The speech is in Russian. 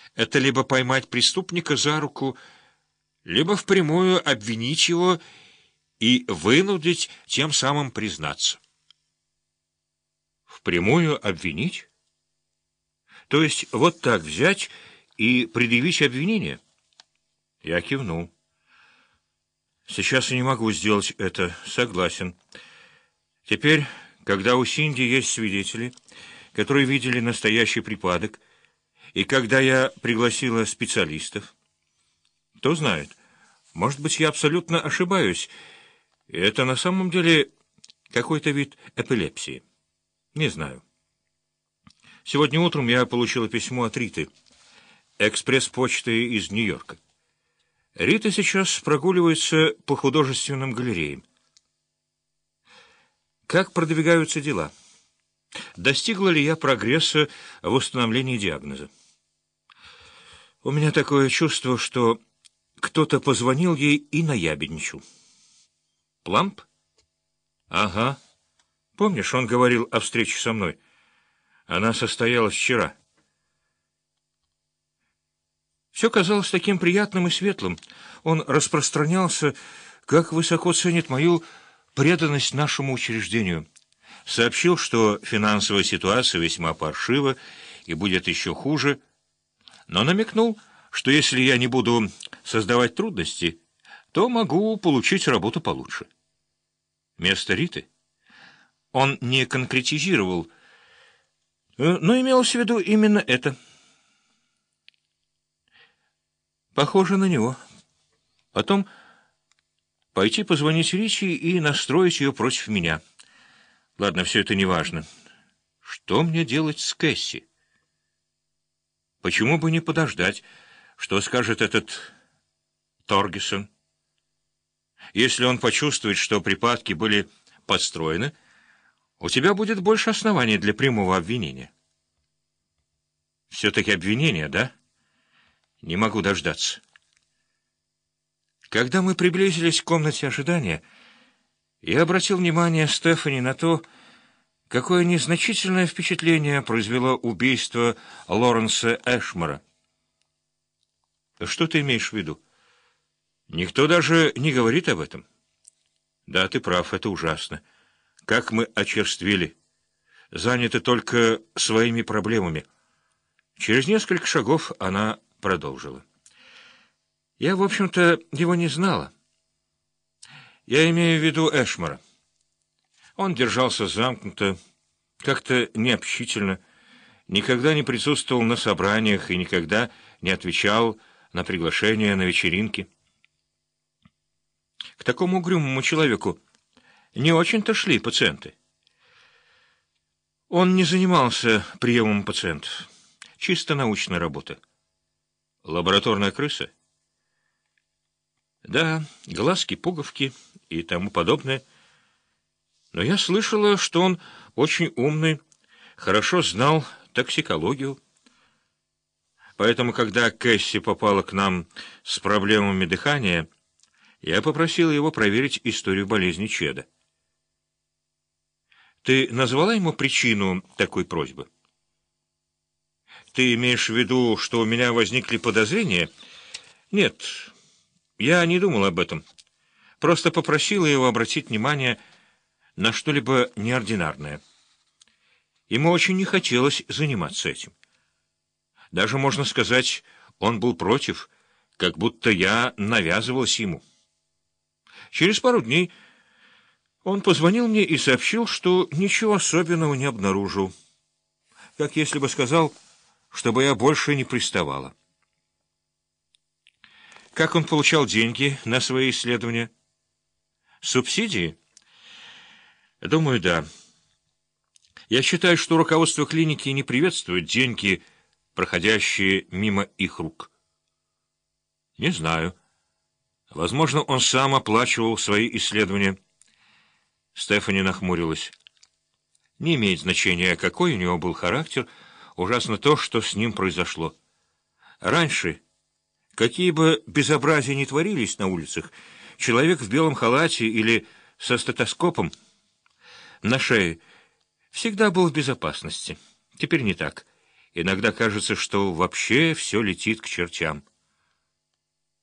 Это либо поймать преступника за руку, либо впрямую обвинить его и вынудить тем самым признаться. Впрямую обвинить? То есть вот так взять и предъявить обвинение? Я кивнул. Сейчас я не могу сделать это, согласен. Теперь, когда у Синди есть свидетели, которые видели настоящий припадок, и когда я пригласила специалистов, кто знает, может быть, я абсолютно ошибаюсь, и это на самом деле какой-то вид эпилепсии. Не знаю. Сегодня утром я получила письмо от Риты, экспресс-почты из Нью-Йорка. Рита сейчас прогуливается по художественным галереям. Как продвигаются дела? Достигла ли я прогресса в установлении диагноза? У меня такое чувство, что кто-то позвонил ей и наябедничал. Пламп? Ага. Помнишь, он говорил о встрече со мной? Она состоялась вчера. Все казалось таким приятным и светлым. Он распространялся, как высоко ценит мою преданность нашему учреждению. Сообщил, что финансовая ситуация весьма паршива и будет еще хуже, но намекнул, что если я не буду создавать трудности, то могу получить работу получше. Место Риты? Он не конкретизировал, но имел в виду именно это. Похоже на него. Потом пойти позвонить Ричи и настроить ее против меня. Ладно, все это не важно. Что мне делать с Кэсси? Почему бы не подождать, что скажет этот Торгесон? Если он почувствует, что припадки были подстроены, у тебя будет больше оснований для прямого обвинения. Все-таки обвинение, да? Не могу дождаться. Когда мы приблизились к комнате ожидания, я обратил внимание Стефани на то, какое незначительное впечатление произвело убийство Лоренса Эшмора. Что ты имеешь в виду? Никто даже не говорит об этом. Да, ты прав, это ужасно. Как мы очерствели. Заняты только своими проблемами. Через несколько шагов она продолжила. Я, в общем-то, его не знала. Я имею в виду Эшмора. Он держался замкнуто, как-то необщительно, никогда не присутствовал на собраниях и никогда не отвечал на приглашения на вечеринки. К такому угрюмому человеку не очень-то шли пациенты. Он не занимался приемом пациентов. Чисто научная работа. Лабораторная крыса? Да, глазки, пуговки и тому подобное. Но я слышала, что он очень умный, хорошо знал токсикологию. Поэтому, когда Кэсси попала к нам с проблемами дыхания, я попросил его проверить историю болезни Чеда. Ты назвала ему причину такой просьбы? Ты имеешь в виду, что у меня возникли подозрения? Нет, я не думал об этом. Просто попросила его обратить внимание на что-либо неординарное. Ему очень не хотелось заниматься этим. Даже, можно сказать, он был против, как будто я навязывалась ему. Через пару дней он позвонил мне и сообщил, что ничего особенного не обнаружил. Как если бы сказал, чтобы я больше не приставала. Как он получал деньги на свои исследования? Субсидии? Думаю, да. Я считаю, что руководство клиники не приветствует деньги, проходящие мимо их рук. Не знаю. Возможно, он сам оплачивал свои исследования. Стефани нахмурилась. Не имеет значения, какой у него был характер, ужасно то, что с ним произошло. Раньше, какие бы безобразия ни творились на улицах, человек в белом халате или со стетоскопом на шее всегда был в безопасности. Теперь не так. Иногда кажется, что вообще все летит к чертям.